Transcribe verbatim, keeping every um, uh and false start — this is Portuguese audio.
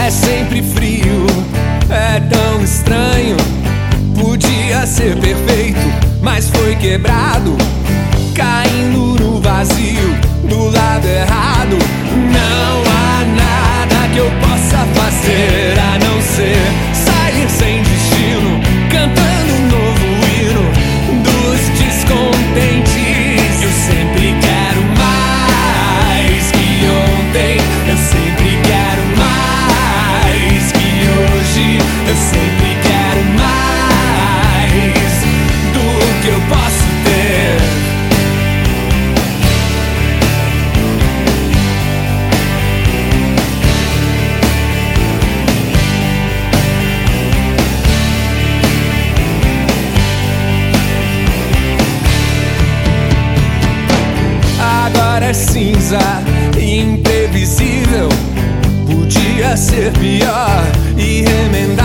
é sempre frio, é tão estranho. Podia ser perfeito, mas foi quebrado, caindo no vazio, do lado errado. Não há nada que eu possa fazer a não ser sair sem destino, cantando um novo hino dos descontentes. Eu sempre quero mais que ontem, eu sempre quero mais que hoje, eu sempre quero mais do que eu posso ter. Agora é cinza e imprevisível. Podia ser pior e remendar.